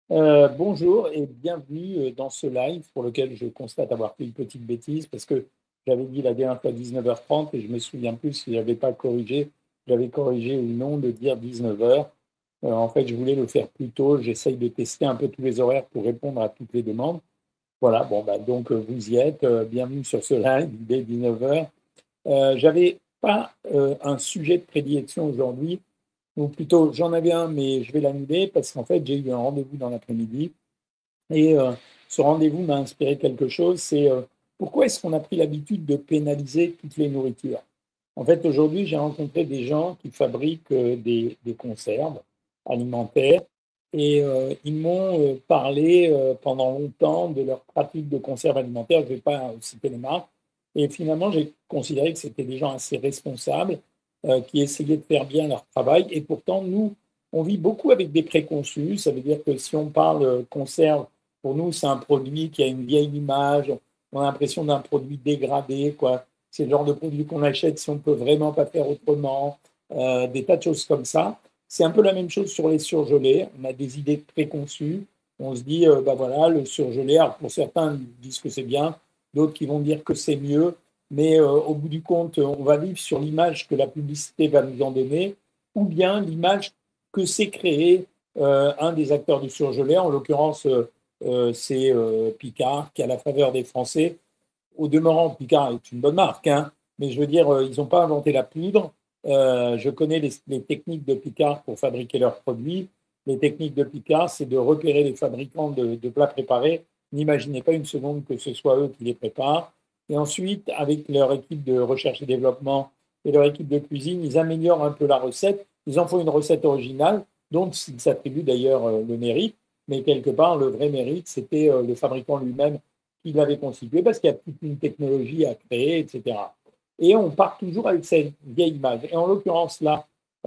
Bonjour et bienvenue dans ce live pour lequel je constate avoir fait une petite bêtise parce que j'avais dit la dernière fois 19h30 et je me souviens plus si j'avais pas corrigé, j'avais corrigé ou non de dire 19h. En fait, je voulais le faire plus tôt. J'essaye de tester un peu tous les horaires pour répondre à toutes les demandes. Voilà, bon, bah, donc vous y êtes. Bienvenue sur ce live dès 19h. J'avais pas un sujet de prédilection aujourd'hui, ou plutôt j'en avais un, mais je vais l'annuler parce qu'en fait, j'ai eu un rendez-vous dans l'après-midi et ce rendez-vous m'a inspiré quelque chose, c'est pourquoi est-ce qu'on a pris l'habitude de pénaliser toutes les nourritures? En fait, aujourd'hui, j'ai rencontré des gens qui fabriquent des conserves alimentaires et ils m'ont parlé pendant longtemps de leur pratique de conserve alimentaire. Je ne vais pas citer les marques. Et finalement, j'ai considéré que c'était des gens assez responsables qui essayaient de faire bien leur travail. Et pourtant, nous, on vit beaucoup avec des préconçus. Ça veut dire que si on parle conserve, pour nous, c'est un produit qui a une vieille image. On a l'impression d'un produit dégradé, quoi. C'est le genre de produit qu'on achète si on ne peut vraiment pas faire autrement. Des tas de choses comme ça. C'est un peu la même chose sur les surgelés. On a des idées préconçues. On se dit, bah voilà, le surgelé, alors pour certains, ils disent que c'est bien, d'autres qui vont dire que c'est mieux. Mais au bout du compte, on va vivre sur l'image que la publicité va nous en donner, ou bien l'image que s'est créée un des acteurs du surgelé, en l'occurrence c'est Picard, qui, à la faveur des Français, au demeurant, Picard est une bonne marque, hein, mais je veux dire, ils n'ont pas inventé la poudre. Je connais les techniques de Picard pour fabriquer leurs produits. Les techniques de Picard, c'est de repérer les fabricants de plats préparés. N'imaginez pas une seconde que ce soit eux qui les préparent. Et ensuite, avec leur équipe de recherche et développement et leur équipe de cuisine, ils améliorent un peu la recette. Ils en font une recette originale, dont ils s'attribuent d'ailleurs le mérite. Mais quelque part, le vrai mérite, c'était le fabricant lui-même qui l'avait constitué parce qu'il y a toute une technologie à créer, etc. Et on part toujours avec cette vieille image. Et en l'occurrence, là,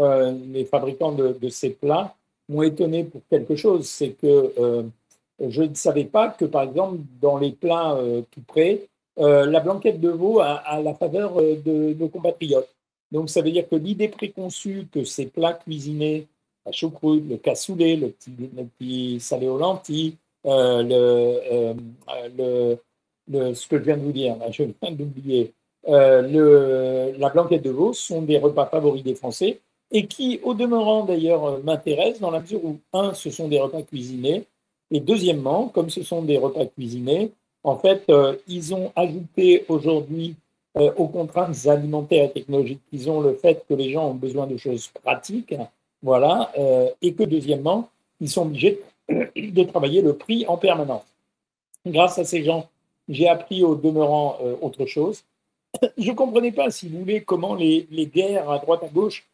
les fabricants de ces plats m'ont étonné pour quelque chose, c'est que je ne savais pas que, par exemple, dans les plats tout prêts, la blanquette de veau a la faveur de nos compatriotes. Donc, ça veut dire que l'idée préconçue que ces plats cuisinés, la choucroute, le cassoulet, le petit salé aux lentilles, ce que je viens de vous dire, là, je viens d'oublier, la blanquette de veau sont des repas favoris des Français et qui, au demeurant d'ailleurs, m'intéressent dans la mesure où, un, ce sont des repas cuisinés et deuxièmement, comme ce sont des repas cuisinés, en fait, ils ont ajouté aujourd'hui aux contraintes alimentaires et technologiques qu'ils ont le fait que les gens ont besoin de choses pratiques, voilà, et que deuxièmement, ils sont obligés de travailler le prix en permanence. Grâce à ces gens, j'ai appris au demeurant autre chose. Je ne comprenais pas, si vous voulez, comment les guerres à droite à gauche,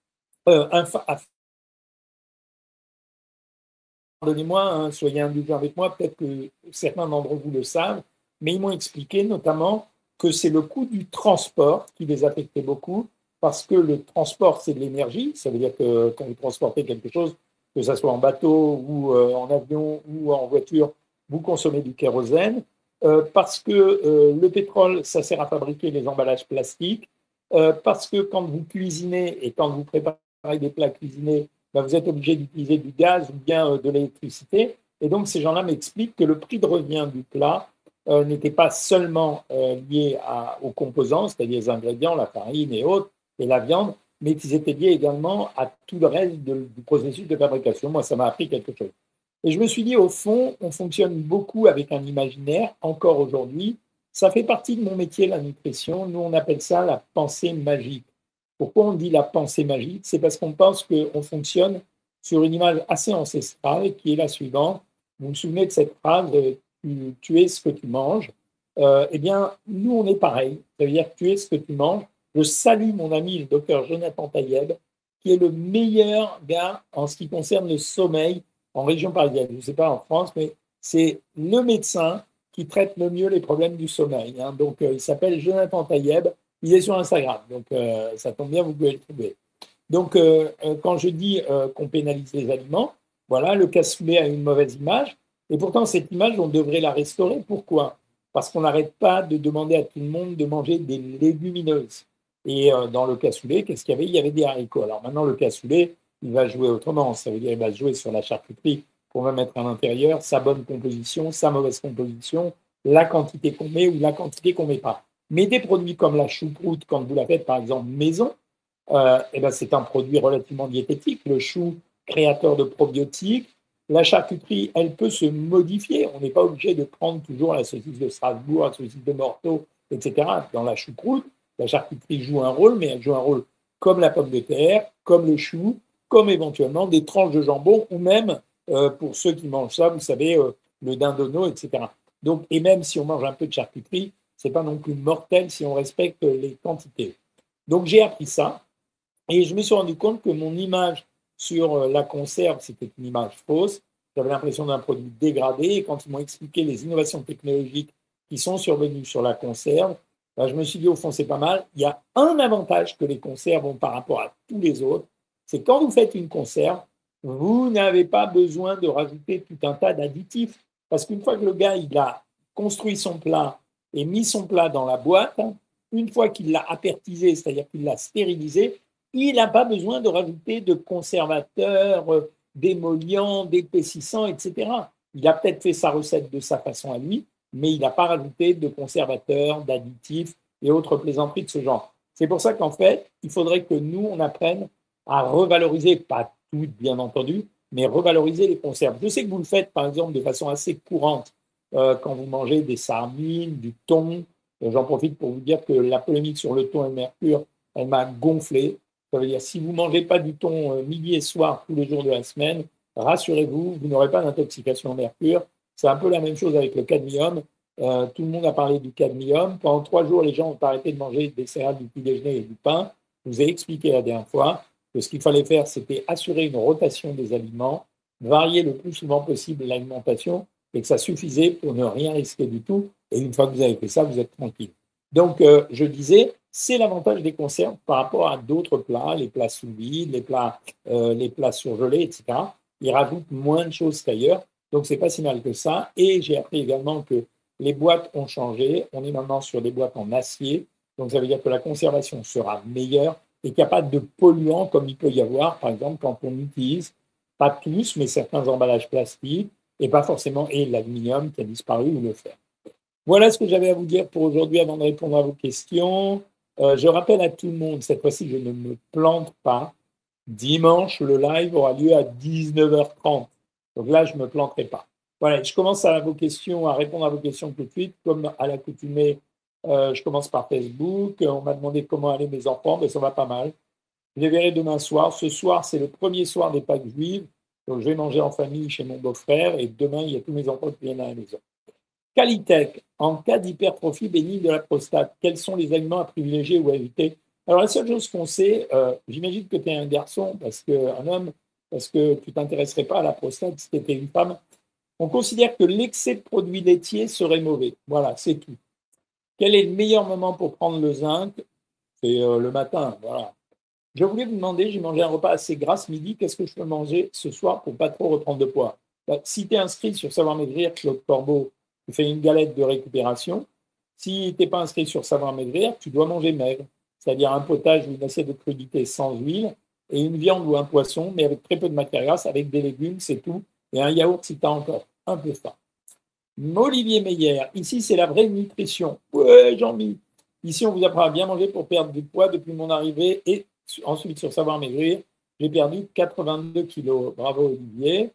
pardonnez-moi, hein, soyez indulgents avec moi, peut-être que certains d'entre vous le savent, mais ils m'ont expliqué notamment que c'est le coût du transport qui les affectait beaucoup, parce que le transport, c'est de l'énergie, ça veut dire que quand vous transportez quelque chose, que ce soit en bateau ou en avion ou en voiture, vous consommez du kérosène, parce que le pétrole, ça sert à fabriquer les emballages plastiques, parce que quand vous cuisinez et quand vous préparez des plats cuisinés, ben, vous êtes obligé d'utiliser du gaz ou bien de l'électricité. Et donc, ces gens-là m'expliquent que le prix de revient du plat n'était pas seulement lié aux composants, c'est-à-dire les ingrédients, la farine et autres, et la viande, mais qu'ils étaient liés également à tout le reste du processus de fabrication. Moi, ça m'a appris quelque chose. Et je me suis dit, au fond, on fonctionne beaucoup avec un imaginaire, encore aujourd'hui. Ça fait partie de mon métier, la nutrition. Nous, on appelle ça la pensée magique. Pourquoi on dit la pensée magique? C'est parce qu'on pense qu'on fonctionne sur une image assez ancestrale qui est la suivante. Vous vous souvenez de cette phrase tu es ce que tu manges. Eh bien, nous, on est pareil. Ça veut dire tu es ce que tu manges. Je salue mon ami, le docteur Jonathan Tayeb, qui est le meilleur gars en ce qui concerne le sommeil en région parisienne. Je ne sais pas en France, mais c'est le médecin qui traite le mieux les problèmes du sommeil, hein. Donc, il s'appelle Jonathan Tayeb. Il est sur Instagram, donc ça tombe bien, vous pouvez le trouver. Donc, quand je dis qu'on pénalise les aliments, voilà, le cassoulet a une mauvaise image, et pourtant, cette image, on devrait la restaurer. Pourquoi? Parce qu'on n'arrête pas de demander à tout le monde de manger des légumineuses. Et dans le cassoulet, qu'est-ce qu'il y avait? Il y avait des haricots. Alors maintenant, le cassoulet, il va jouer autrement. Ça veut dire qu'il va jouer sur la charcuterie qu'on va mettre à l'intérieur, sa bonne composition, sa mauvaise composition, la quantité qu'on met ou la quantité qu'on ne met pas. Mais des produits comme la choucroute, quand vous la faites par exemple maison, eh ben c'est un produit relativement diététique. Le chou, créateur de probiotiques. La charcuterie, elle peut se modifier. On n'est pas obligé de prendre toujours la saucisse de Strasbourg, la saucisse de Morteau, etc. Dans la choucroute, la charcuterie joue un rôle, mais elle joue un rôle comme la pomme de terre, comme le chou, comme éventuellement des tranches de jambon, ou même, pour ceux qui mangent ça, vous savez, le dindonneau, etc. Donc, et même si on mange un peu de charcuterie, c'est pas non plus mortel si on respecte les quantités. Donc, j'ai appris ça. Et je me suis rendu compte que mon image sur la conserve, c'était une image fausse. J'avais l'impression d'un produit dégradé. Et quand ils m'ont expliqué les innovations technologiques qui sont survenues sur la conserve, ben, je me suis dit, au fond, c'est pas mal. Il y a un avantage que les conserves ont par rapport à tous les autres, c'est quand vous faites une conserve, vous n'avez pas besoin de rajouter tout un tas d'additifs. Parce qu'une fois que le gars il a construit son plat et mis son plat dans la boîte, une fois qu'il l'a apertisé, c'est-à-dire qu'il l'a stérilisé, il n'a pas besoin de rajouter de conservateurs, d'émollients, d'épaississants, etc. Il a peut-être fait sa recette de sa façon à lui, mais il n'a pas rajouté de conservateurs, d'additifs et autres plaisanteries de ce genre. C'est pour ça qu'en fait, il faudrait que nous, on apprenne à revaloriser, pas toutes bien entendu, mais revaloriser les conserves. Je sais que vous le faites, par exemple, de façon assez courante quand vous mangez des sardines, du thon. J'en profite pour vous dire que la polémique sur le thon et le mercure, elle m'a gonflé. Ça veut dire, si vous ne mangez pas du thon midi et soir tous les jours de la semaine, rassurez-vous, vous n'aurez pas d'intoxication au mercure. C'est un peu la même chose avec le cadmium. Tout le monde a parlé du cadmium. Pendant 3 jours, les gens ont arrêté de manger des céréales du petit déjeuner et du pain. Je vous ai expliqué la dernière fois que ce qu'il fallait faire, c'était assurer une rotation des aliments, varier le plus souvent possible l'alimentation et que ça suffisait pour ne rien risquer du tout. Et une fois que vous avez fait ça, vous êtes tranquille. Donc, je disais, c'est l'avantage des conserves par rapport à d'autres plats, les plats sous vide, les plats surgelés, etc. Ils rajoutent moins de choses qu'ailleurs. Donc, c'est pas si mal que ça. Et j'ai appris également que les boîtes ont changé. On est maintenant sur des boîtes en acier. Donc, ça veut dire que la conservation sera meilleure et qu'il n'y a pas de polluants comme il peut y avoir, par exemple, quand on utilise, pas tous, mais certains emballages plastiques et pas forcément, et l'aluminium qui a disparu ou le fer. Voilà ce que j'avais à vous dire pour aujourd'hui avant de répondre à vos questions. Je rappelle à tout le monde, cette fois-ci, je ne me plante pas. Dimanche, le live aura lieu à 19h30. Donc là, je ne me planterai pas. Voilà, je commence à répondre à vos questions tout de suite. Comme à l'accoutumée, je commence par Facebook. On m'a demandé comment allaient mes enfants. Ben, ça va pas mal. Je les verrai demain soir. Ce soir, c'est le premier soir des Pâques juives. Donc, je vais manger en famille chez mon beau-frère. Et demain, il y a tous mes enfants qui viennent à la maison. Qualitech, en cas d'hypertrophie bénigne de la prostate, quels sont les aliments à privilégier ou à éviter? Alors, la seule chose qu'on sait, j'imagine que tu es un garçon, un homme, parce que tu ne t'intéresserais pas à la prostate si tu étais une femme. On considère que l'excès de produits laitiers serait mauvais. Voilà, c'est tout. Quel est le meilleur moment pour prendre le zinc? C'est le matin, voilà. Je voulais vous demander, j'ai mangé un repas assez gras ce midi, qu'est-ce que je peux manger ce soir pour ne pas trop reprendre de poids? Si tu es inscrit sur Savoir Maigrir, Claude Corbeau, tu fais une galette de récupération. Si tu n'es pas inscrit sur Savoir Maigrir, tu dois manger maigre, c'est-à-dire un potage ou une assiette de crudité sans huile et une viande ou un poisson, mais avec très peu de matière grasse, avec des légumes, c'est tout, et un yaourt si tu as encore un peu faim. Olivier Meyer, ici c'est la vraie nutrition. Ouais, Jean-Mi. Ici, on vous apprend à bien manger pour perdre du poids depuis mon arrivée et ensuite sur Savoir Maigrir. J'ai perdu 82 kilos. Bravo Olivier.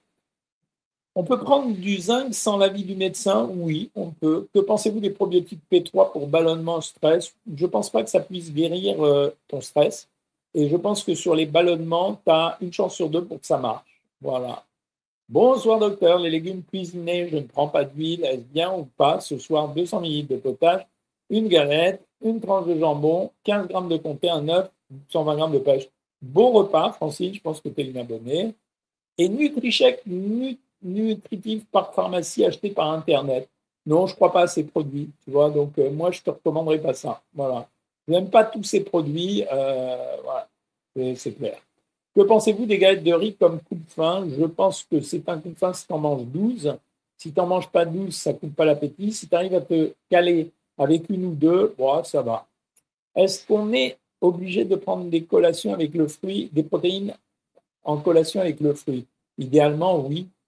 On peut prendre du zinc sans l'avis du médecin? Oui, on peut. Que pensez-vous des probiotiques P3 pour ballonnement stress? Je ne pense pas que ça puisse guérir ton stress. Et je pense que sur les ballonnements, tu as une chance sur deux pour que ça marche. Voilà. Bonsoir docteur, les légumes cuisinés, je ne prends pas d'huile, est-ce bien ou pas? Ce soir, 200 ml de potage, une galette, une tranche de jambon, 15 grammes de comté, un œuf, 120 grammes de pêche. Bon repas, Francine, je pense que tu es une abonnée. Et NutriCheck, nutritif par pharmacie acheté par Internet. Non, je ne crois pas à ces produits, tu vois, donc moi, je ne te recommanderais pas ça. Voilà. Je n'aime pas tous ces produits, voilà, c'est clair. Que pensez-vous des galettes de riz comme coupe-faim? Je pense que c'est un coupe-faim si tu en manges 12. Si tu n'en manges pas 12, ça ne coupe pas l'appétit. Si tu arrives à te caler avec une ou deux, bon, ça va. Est-ce qu'on est obligé de prendre des collations avec le fruit, des protéines en collation avec le fruit? Idéalement, oui.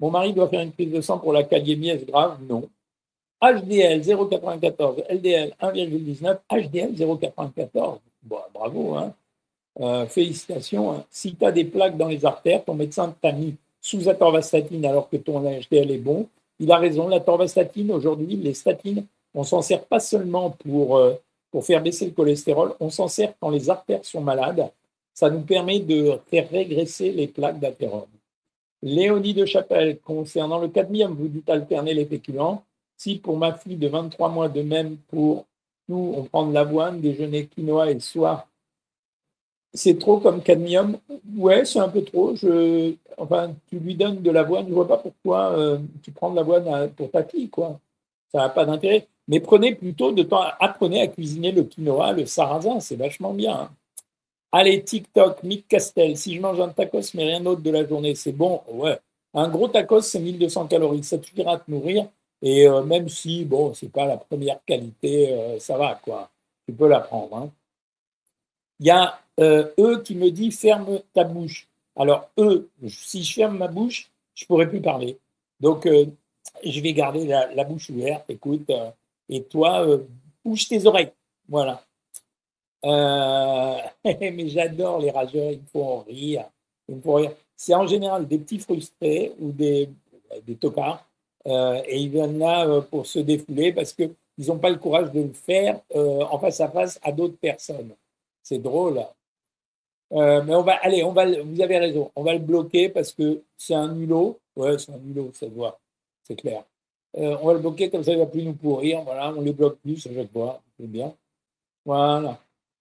Mon mari doit faire une prise de sang pour la kaliémie, est-ce grave? Non. HDL 0,94, LDL 1,19, HDL 0,94. Bon, bravo, hein. Félicitations. Hein. Si tu as des plaques dans les artères, ton médecin t'a mis sous atorvastatine alors que ton HDL est bon. Il a raison, la torvastatine, aujourd'hui, les statines, on s'en sert pas seulement pour faire baisser le cholestérol, on s'en sert quand les artères sont malades. Ça nous permet de faire régresser les plaques d'athérome. Léonie de Chapelle, concernant le cadmium, vous dites alterner les féculents. Si pour ma fille de 23 mois, de même pour nous, on prend de l'avoine, déjeuner quinoa et soir, c'est trop comme cadmium? Ouais, c'est un peu trop. Enfin, tu lui donnes de l'avoine, je ne vois pas pourquoi tu prends de l'avoine pour ta fille, quoi. Ça n'a pas d'intérêt. Mais prenez plutôt de temps, apprenez à cuisiner le quinoa, le sarrasin, c'est vachement bien. Hein. Allez, TikTok, Mick Castel, si je mange un tacos mais rien d'autre de la journée, c'est bon? Ouais. Un gros tacos, c'est 1200 calories, ça te suffira à te nourrir. Et même si, bon, c'est pas la première qualité, ça va, quoi. Tu peux la prendre. Hein. Il y a eux qui me dit ferme ta bouche. Alors, si je ferme ma bouche, je ne pourrai plus parler. Donc, je vais garder la bouche ouverte, écoute. Et toi, bouge tes oreilles. Voilà. Mais j'adore les rageurs, il faut en rire. C'est en général des petits frustrés ou des tocards. Et ils viennent là pour se défouler parce qu'ils n'ont pas le courage de le faire en face à face à d'autres personnes. C'est drôle. Mais vous avez raison, on va le bloquer parce que c'est un mulot. Ouais, c'est un mulot, ça se voit, c'est clair. On va le bloquer comme ça, il ne va plus nous pourrir. Voilà, on les bloque plus à chaque fois, c'est bien. Voilà.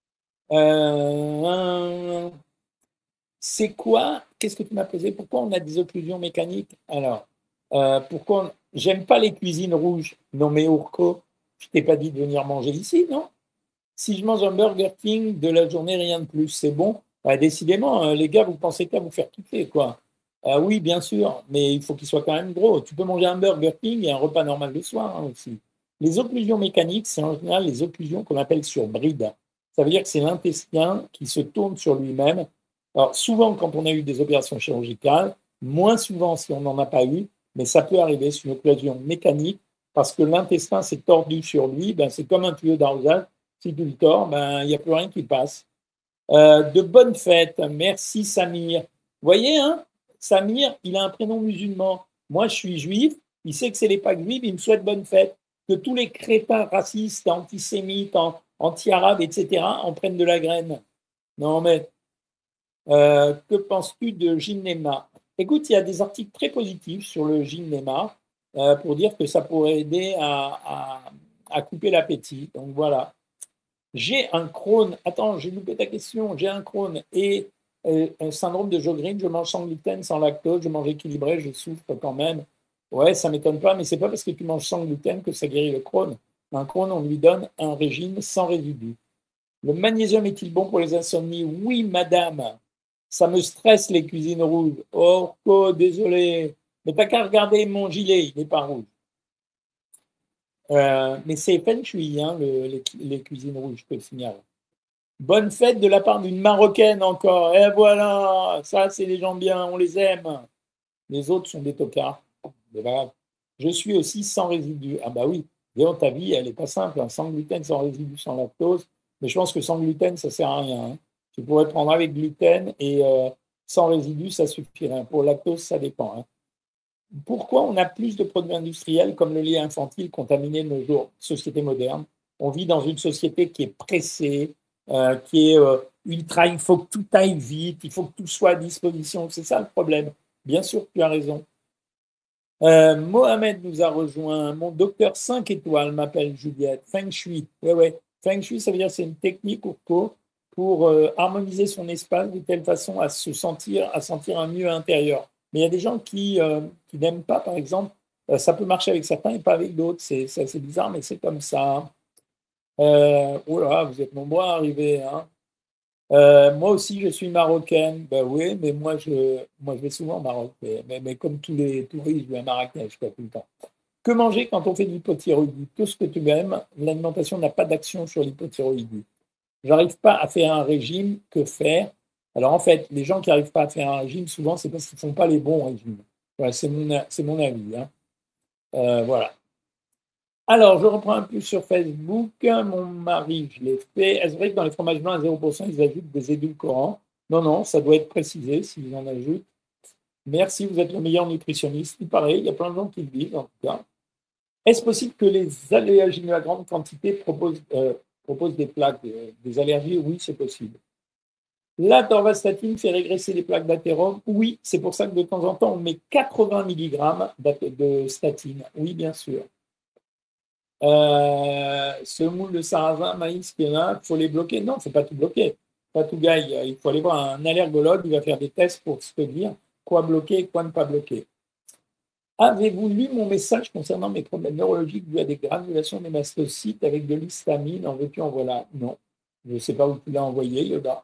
C'est quoi? Qu'est-ce que tu m'as posé? Pourquoi on a des occlusions mécaniques? Alors, j'aime pas les cuisines rouges. Non, mais Urko, je t'ai pas dit de venir manger ici, non? Si je mange un Burger King de la journée, rien de plus, c'est bon. Décidément, les gars, vous pensez qu'à vous faire kiffer, quoi. Oui, bien sûr, mais il faut qu'il soit quand même gros. Tu peux manger un Burger King et un repas normal le soir hein, aussi. Les occlusions mécaniques, c'est en général les occlusions qu'on appelle sur bride. Ça veut dire que c'est l'intestin qui se tourne sur lui-même. Alors, souvent, quand on a eu des opérations chirurgicales, moins souvent si on n'en a pas eu, mais ça peut arriver, c'est une occlusion mécanique, parce que l'intestin s'est tordu sur lui, ben, c'est comme un tuyau d'arrosage. Si tu le tords, ben, il n'y a plus rien qui passe. De bonnes fêtes. Merci Samir. Vous voyez, hein, Samir, il a un prénom musulman. Moi, je suis juif. Il sait que c'est les Pâques juives. Il me souhaite bonne fête. Que tous les crétins racistes, antisémites, anti-arabes, etc., en prennent de la graine. Non, mais que penses-tu de Gymnema? Écoute, il y a des articles très positifs sur le Gymnema pour dire que ça pourrait aider à couper l'appétit. Donc voilà. J'ai un Crohn. Attends, j'ai loupé ta question. J'ai un Crohn et un syndrome de Sjögren. Je mange sans gluten, sans lactose. Je mange équilibré. Je souffre quand même. Ouais, ça m'étonne pas, mais c'est pas parce que tu manges sans gluten que ça guérit le Crohn. Un Crohn, on lui donne un régime sans résidus. Le magnésium est-il bon pour les insomnies? Oui, madame. Ça me stresse les cuisines rouges. Oh, désolé. Mais t'as qu'à regarder mon gilet, il n'est pas rouge. Mais c'est feng shui, hein, les cuisines rouges, je te le signale. Bonne fête de la part d'une Marocaine encore. Et voilà, ça, c'est les gens bien, on les aime. Les autres sont des tocards. Je suis aussi sans résidus. Ah bah oui, d'ailleurs, ta vie, elle n'est pas simple. Hein. Sans gluten, sans résidus, sans lactose. Mais je pense que sans gluten, ça ne sert à rien. Hein. Tu pourrais prendre avec gluten et sans résidus, ça suffirait. Pour lactose, ça dépend. Hein. Pourquoi on a plus de produits industriels comme le lait infantile contaminé de nos jours, société moderne? On vit dans une société qui est pressée, qui est ultra, il faut que tout aille vite, il faut que tout soit à disposition. C'est ça le problème. Bien sûr que tu as raison. Mohamed nous a rejoint. Mon docteur 5 étoiles m'appelle Juliette. Feng Shui. Ouais. Feng Shui, ça veut dire que c'est une technique pour harmoniser son espace de telle façon à sentir un mieux intérieur. Mais il y a des gens qui n'aiment pas, par exemple, ça peut marcher avec certains et pas avec d'autres. C'est assez bizarre, mais c'est comme ça. Oh là, vous êtes nombreux à arriver. Hein. Moi aussi, je suis marocaine. Ben oui, mais moi, je vais souvent au Maroc. Mais comme tous les touristes, je vais à Marrakech tout le temps. Que manger quand on fait de l'hypothyroïdie? Tout ce que tu aimes, l'alimentation n'a pas d'action sur l'hypothyroïdie. J'arrive pas à faire un régime, que faire? Alors en fait, les gens qui n'arrivent pas à faire un régime, souvent, c'est parce qu'ils ne font pas les bons régimes. Ouais, c'est mon avis. Hein. Voilà. Alors, je reprends un peu sur Facebook. Mon mari, je l'ai fait. Est-ce vrai que dans les fromages blancs à 0%, ils ajoutent des édulcorants? Non, non, ça doit être précisé s'ils en ajoutent. Merci, vous êtes le meilleur nutritionniste. Il paraît, il y a plein de gens qui le disent en tout cas. Est-ce possible que les aléagineux à grande quantité proposent des plaques, des allergies? Oui, c'est possible. La torvastatine fait régresser les plaques d'athérome? Oui, c'est pour ça que de temps en temps, on met 80 mg de statine. Oui, bien sûr. Semoule de sarrasin, maïs, quinoa, il faut les bloquer? Non, il ne faut pas tout bloquer. Pas tout gars, il faut aller voir un allergologue, il va faire des tests pour se dire quoi bloquer et quoi ne pas bloquer. Avez-vous lu mon message concernant mes problèmes neurologiques dus à des granulations des mastocytes avec de l'histamine? En veux-tu, en voilà? Non. Je ne sais pas où tu l'as envoyé, Yoda.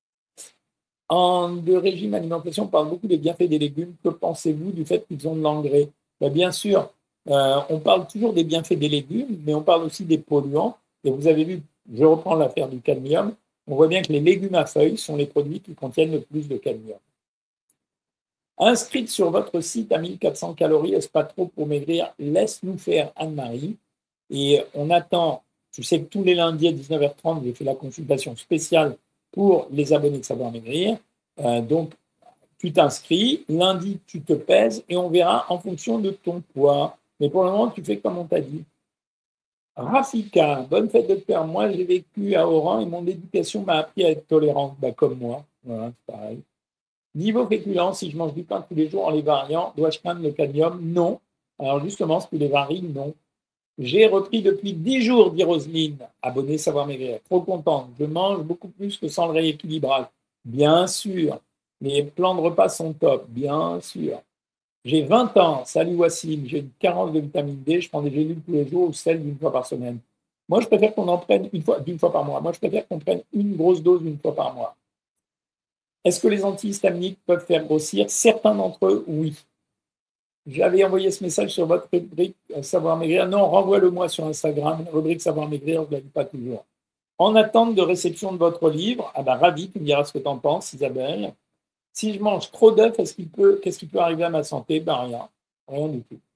De régime alimentation, on parle beaucoup des bienfaits des légumes. Que pensez-vous du fait qu'ils ont de l'engrais? Bien sûr, on parle toujours des bienfaits des légumes, mais on parle aussi des polluants. Et vous avez vu, je reprends l'affaire du cadmium, on voit bien que les légumes à feuilles sont les produits qui contiennent le plus de cadmium. Inscrite sur votre site à 1400 calories, est-ce pas trop pour maigrir? Laisse-nous faire, Anne-Marie. Et on attend, tu sais que tous les lundis à 19h30, j'ai fait la consultation spéciale pour les abonnés de Savoir Maigrir. Donc, tu t'inscris, lundi, tu te pèses et on verra en fonction de ton poids. Mais pour le moment, tu fais comme on t'a dit. Rafika, bonne fête docteur. Moi, j'ai vécu à Oran et mon éducation m'a appris à être tolérante, comme moi. Voilà, c'est pareil. Niveau féculent, si je mange du pain tous les jours en les variant, dois-je craindre le cadmium? Non. Alors justement, si tu les varies, non. J'ai repris depuis 10 jours, dit Roselyne, abonnée Savoir Maigrir. Trop contente. Je mange beaucoup plus que sans le rééquilibrage. Bien sûr. Les plans de repas sont top. Bien sûr. J'ai 20 ans. Salut Wassim. J'ai une carence de vitamine D. Je prends des gélules tous les jours ou celles d'une fois par semaine. Moi, je préfère qu'on en prenne d'une fois par mois. Moi, je préfère qu'on prenne une grosse dose une fois par mois. Est-ce que les antihistaminiques peuvent faire grossir? Certains d'entre eux, oui. J'avais envoyé ce message sur votre rubrique Savoir Maigrir. Non, renvoie-le-moi sur Instagram. La rubrique Savoir Maigrir, je ne la lis pas toujours. En attente de réception de votre livre, ravi, tu me diras ce que tu en penses, Isabelle. Si je mange trop d'œufs, qu'est-ce qui peut arriver à ma santé? Rien. Rien du tout.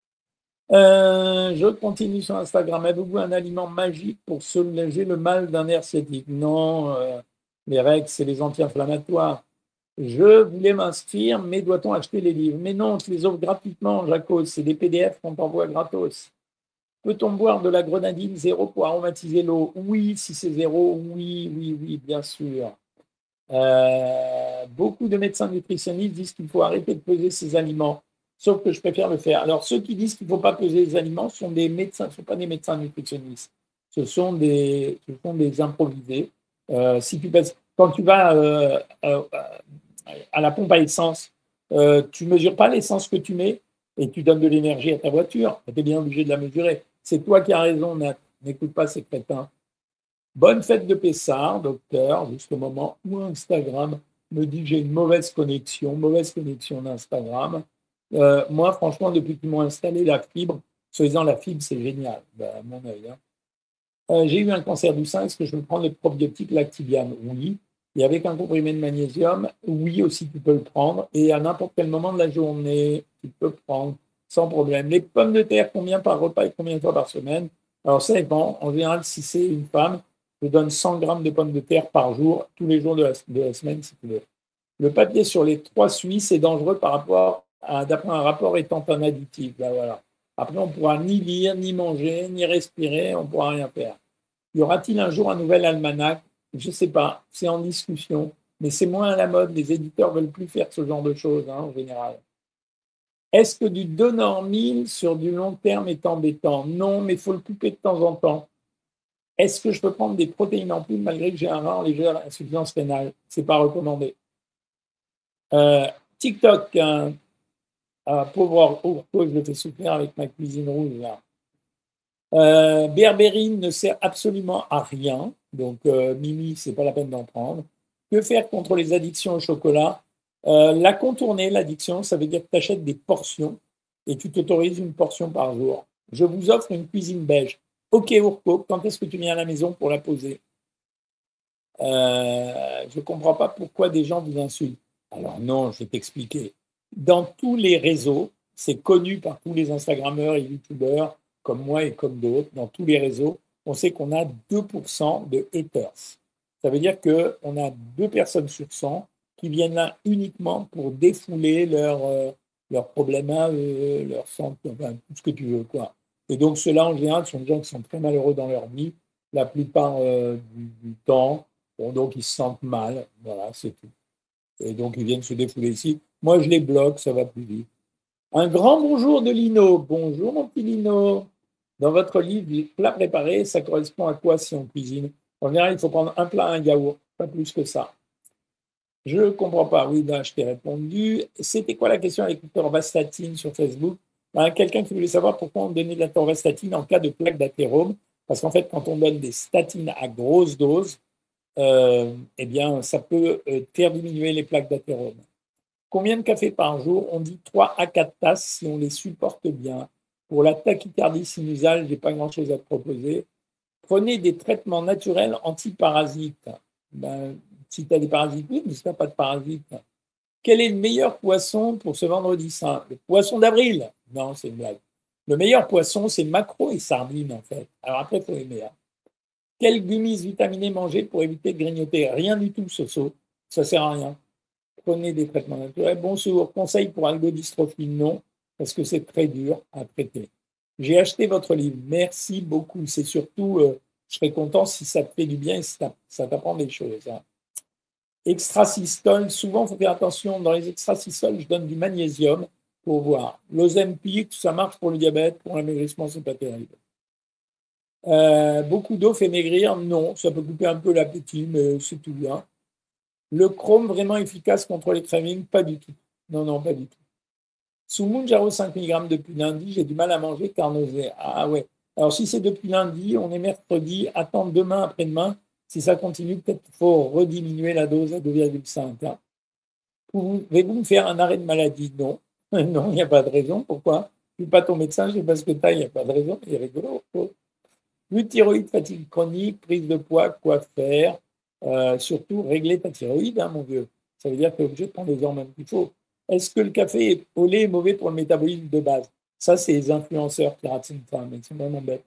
Je continue sur Instagram. Avez-vous un aliment magique pour soulager le mal d'un nerf sciatique? Non, les règles, c'est les anti-inflammatoires. Je voulais m'inscrire, mais doit-on acheter les livres? Mais non, on te les offre gratuitement, Jaco. C'est des PDF qu'on t'envoie gratos. Peut-on boire de la grenadine zéro pour aromatiser l'eau? Oui, si c'est zéro, oui, bien sûr. Beaucoup de médecins nutritionnistes disent qu'il faut arrêter de peser ses aliments, sauf que je préfère le faire. Alors, ceux qui disent qu'il ne faut pas peser les aliments sont des médecins, ce ne sont pas des médecins nutritionnistes. Ce sont des improvisés. Si tu pèses, quand tu vas à la pompe à essence, tu ne mesures pas l'essence que tu mets et tu donnes de l'énergie à ta voiture. Tu es bien obligé de la mesurer. C'est toi qui as raison, Nat. N'écoute pas ces crétins. Bonne fête de Pessard, docteur, jusqu'au moment où Instagram me dit que j'ai une mauvaise connexion d'Instagram. Moi, franchement, depuis qu'ils m'ont installé la fibre, soi-disant la fibre, c'est génial, à mon œil. J'ai eu un cancer du sein, est-ce que je peux prendre le probiotique Lactibiane? Oui. Et avec un comprimé de magnésium, oui aussi, tu peux le prendre. Et à n'importe quel moment de la journée, tu peux prendre sans problème. Les pommes de terre, combien par repas et combien de fois par semaine? Alors, ça dépend. En général, si c'est une femme, je donne 100 grammes de pommes de terre par jour, tous les jours de la semaine, si tu veux. Le papier sur les 3 Suisses est dangereux par rapport d'après un rapport étant un additif. Voilà. Après, on ne pourra ni lire, ni manger, ni respirer, on ne pourra rien faire. Y aura-t-il un jour un nouvel almanach? Je ne sais pas, c'est en discussion, mais c'est moins à la mode. Les éditeurs ne veulent plus faire ce genre de choses en général. Est-ce que du Donormil sur du long terme est embêtant? Non, mais il faut le couper de temps en temps. Est-ce que je peux prendre des protéines en plus malgré que j'ai un rein en légère insuffisance rénale? Ce n'est pas recommandé. TikTok, pauvre Urko, je le fais souffrir avec ma cuisine rouge. Berbérine ne sert absolument à rien, donc Mimi, c'est pas la peine d'en prendre. Que faire contre les addictions au chocolat? La contourner, l'addiction, ça veut dire que tu achètes des portions et tu t'autorises une portion par jour. Je vous offre une cuisine beige. Ok, Urko, quand est-ce que tu viens à la maison pour la poser? Je ne comprends pas pourquoi des gens vous insultent. Alors non, je vais t'expliquer. Dans tous les réseaux, c'est connu par tous les Instagrammeurs et YouTubeurs, comme moi et comme d'autres, dans tous les réseaux, on sait qu'on a 2% de haters. Ça veut dire qu'on a 2 personnes sur 100 qui viennent là uniquement pour défouler leurs problèmes à eux, leur santé, enfin, tout ce que tu veux, quoi. Et donc, ceux-là, en général, sont des gens qui sont très malheureux dans leur vie, la plupart du temps. Bon, donc, ils se sentent mal. Voilà, c'est tout. Et donc, ils viennent se défouler ici. Moi, je les bloque, ça va plus vite. Un grand bonjour de Lino. Bonjour, mon petit Lino. Dans votre livre, plat préparé, ça correspond à quoi si on cuisine? En général, il faut prendre un plat, un yaourt, pas plus que ça. Je ne comprends pas. Oui, ben, je t'ai répondu. C'était quoi la question avec torvastatine sur Facebook? Ben, quelqu'un qui voulait savoir pourquoi on donnait de la torvastatine en cas de plaque d'athérome. Parce qu'en fait, quand on donne des statines à grosse dose, eh bien, ça peut faire diminuer les plaques d'athérome. Combien de café par jour? On dit 3 à 4 tasses si on les supporte bien. Pour la tachycardie sinusale, je n'ai pas grand-chose à te proposer. Prenez des traitements naturels antiparasites. Ben, si tu as des parasites, oui, mais si tu n'as pas de parasites. Quel est le meilleur poisson pour ce vendredi saint? Le poisson d'avril? Non, c'est une blague. Le meilleur poisson, c'est maquereau et sardine, en fait. Alors après, il faut les meilleurs. Quel gummies vitaminé manger pour éviter de grignoter? Rien du tout, Soso. Ça ne sert à rien. Prenez des traitements naturels. Bonjour, conseil pour algodystrophie, non, parce que c'est très dur à traiter. J'ai acheté votre livre, merci beaucoup. C'est surtout, je serais content si ça te fait du bien et si ça t'apprend des choses. Hein. Extrasystole, souvent, il faut faire attention. Dans les extrasystoles, je donne du magnésium pour voir. L'Ozempic, ça marche pour le diabète, pour l'amaigrissement, c'est pas terrible. Beaucoup d'eau fait maigrir, non, ça peut couper un peu l'appétit, mais c'est tout bien. Le chrome vraiment efficace contre les cravings? Pas du tout. Non, non, pas du tout. Sous Mounjaro 5 mg depuis lundi, j'ai du mal à manger car nausée. Ah ouais. Alors si c'est depuis lundi, on est mercredi, attends demain, après-demain. Si ça continue, peut-être qu'il faut rediminuer la dose à 2,5. Hein. Pouvez-vous me faire un arrêt de maladie? Non. Non, il n'y a pas de raison. Pourquoi? Je ne suis pas ton médecin, je ne sais pas ce que tu as, il n'y a pas de raison. Il est rigolo. Plus de thyroïde, fatigue chronique, prise de poids, quoi faire? Surtout, régler ta thyroïde, hein, mon vieux. Ça veut dire que tu es obligé de prendre les hormones qu'il faut. Est-ce que le café au lait est mauvais pour le métabolisme de base? Ça, c'est les influenceurs qui ratent une femme. Ils sont vraiment bêtes.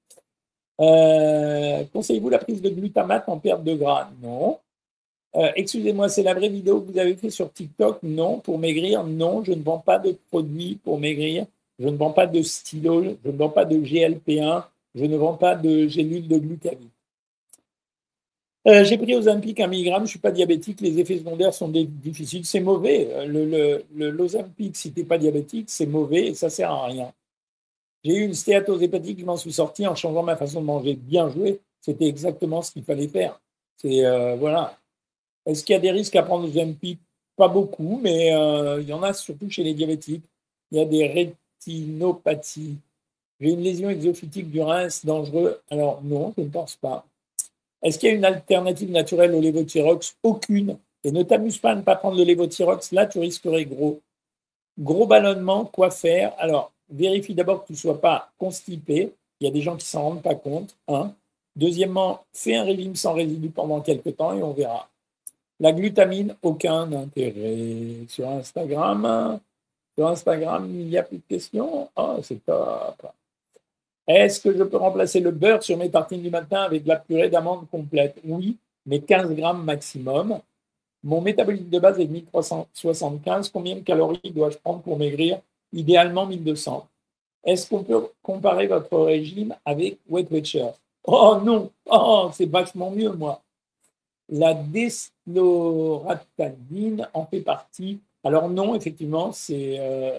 Conseillez-vous la prise de glutamate en perte de gras? Non. Excusez-moi, c'est la vraie vidéo que vous avez fait sur TikTok? Non. Pour maigrir? Non. Je ne vends pas de produits pour maigrir. Je ne vends pas de stylo. Je ne vends pas de GLP-1. Je ne vends pas de gélules de glutamine. J'ai pris Ozempic 1 mg, je ne suis pas diabétique, les effets secondaires sont difficiles, c'est mauvais. L'Ozempic, si tu n'es pas diabétique, c'est mauvais et ça ne sert à rien. J'ai eu une stéatose hépatique, je m'en suis sorti en changeant ma façon de manger. Bien joué, c'était exactement ce qu'il fallait faire. Voilà. Est-ce qu'il y a des risques à prendre Ozempic? Pas beaucoup, mais il y en a surtout chez les diabétiques. Il y a des rétinopathies. J'ai une lésion exophytique du rein, c'est dangereux? Alors non, je ne pense pas. Est-ce qu'il y a une alternative naturelle au lévothyrox? Aucune. Et ne t'amuse pas à ne pas prendre le lévothyrox, là tu risquerais gros. Gros ballonnement, quoi faire? Alors, vérifie d'abord que tu ne sois pas constipé. Il y a des gens qui ne s'en rendent pas compte. Hein. Deuxièmement, fais un régime sans résidus pendant quelques temps et on verra. La glutamine, aucun intérêt. Sur Instagram, il n'y a plus de questions. Oh, c'est top. Est-ce que je peux remplacer le beurre sur mes tartines du matin avec de la purée d'amande complète? Oui, mais 15 grammes maximum. Mon métabolisme de base est de 1375. Combien de calories dois-je prendre pour maigrir? Idéalement 1200. Est-ce qu'on peut comparer votre régime avec Weight Watchers? Oh non, oh, c'est vachement mieux, moi. La desloratadine en fait partie. Alors non, effectivement, c'est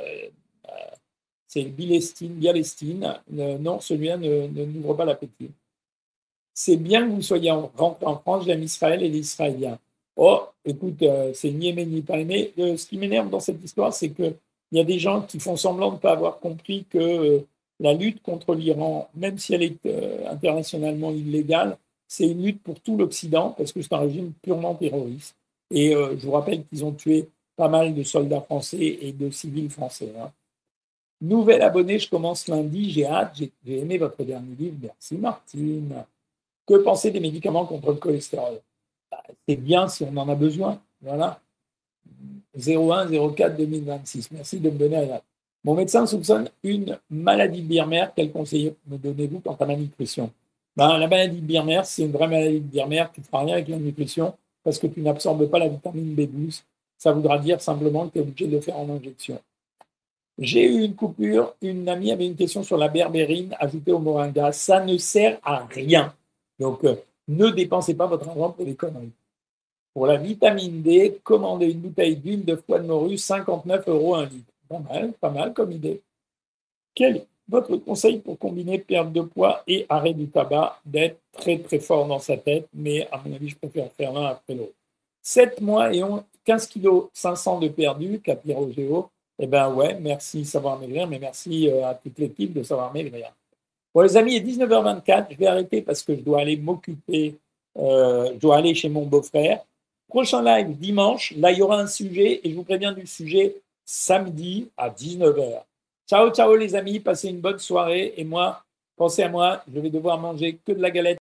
bialestine. Non, celui-là ne n'ouvre pas l'appétit. C'est bien que vous soyez rentré en France, j'aime Israël et les Israéliens. Oh, écoute, c'est ni aimé ni pas aimé. Ce qui m'énerve dans cette histoire, c'est qu'il y a des gens qui font semblant de ne pas avoir compris que la lutte contre l'Iran, même si elle est internationalement illégale, c'est une lutte pour tout l'Occident, parce que c'est un régime purement terroriste. Et je vous rappelle qu'ils ont tué pas mal de soldats français et de civils français. Hein. Nouvel abonné, je commence lundi, j'ai hâte, j'ai aimé votre dernier livre, merci Martine. Que penser des médicaments contre le cholestérol? C'est bien si on en a besoin, voilà. 01-04-2026. Merci de me donner la date. Mon médecin soupçonne une maladie de Birmer. Quel conseil me donnez-vous quant à ma nutrition? La maladie de Birmer, c'est une vraie maladie de Birmer qui ne fera rien avec la nutrition parce que tu n'absorbes pas la vitamine B12. Ça voudra dire simplement que tu es obligé de le faire en injection. J'ai eu une coupure. Une amie avait une question sur la berbérine ajoutée au moringa. Ça ne sert à rien. Donc, ne dépensez pas votre argent pour des conneries. Pour la vitamine D, commandez une bouteille d'huile de foie de morue, 59 € un litre. Pas mal comme idée. Quel est votre conseil pour combiner perte de poids et arrêt du tabac? D'être très très fort dans sa tête, mais à mon avis, je préfère faire l'un après l'autre. 7 mois et 15 kg 500 de perdu, Capiro Géo. Eh bien ouais, merci Savoir Maigrir, mais merci à toute l'équipe de Savoir Maigrir. Bon les amis, il est 19h24, je vais arrêter parce que je dois aller m'occuper, je dois aller chez mon beau-frère. Prochain live dimanche, là il y aura un sujet et je vous préviens du sujet samedi à 19h. Ciao, ciao les amis, passez une bonne soirée et moi, pensez à moi, je vais devoir manger que de la galette.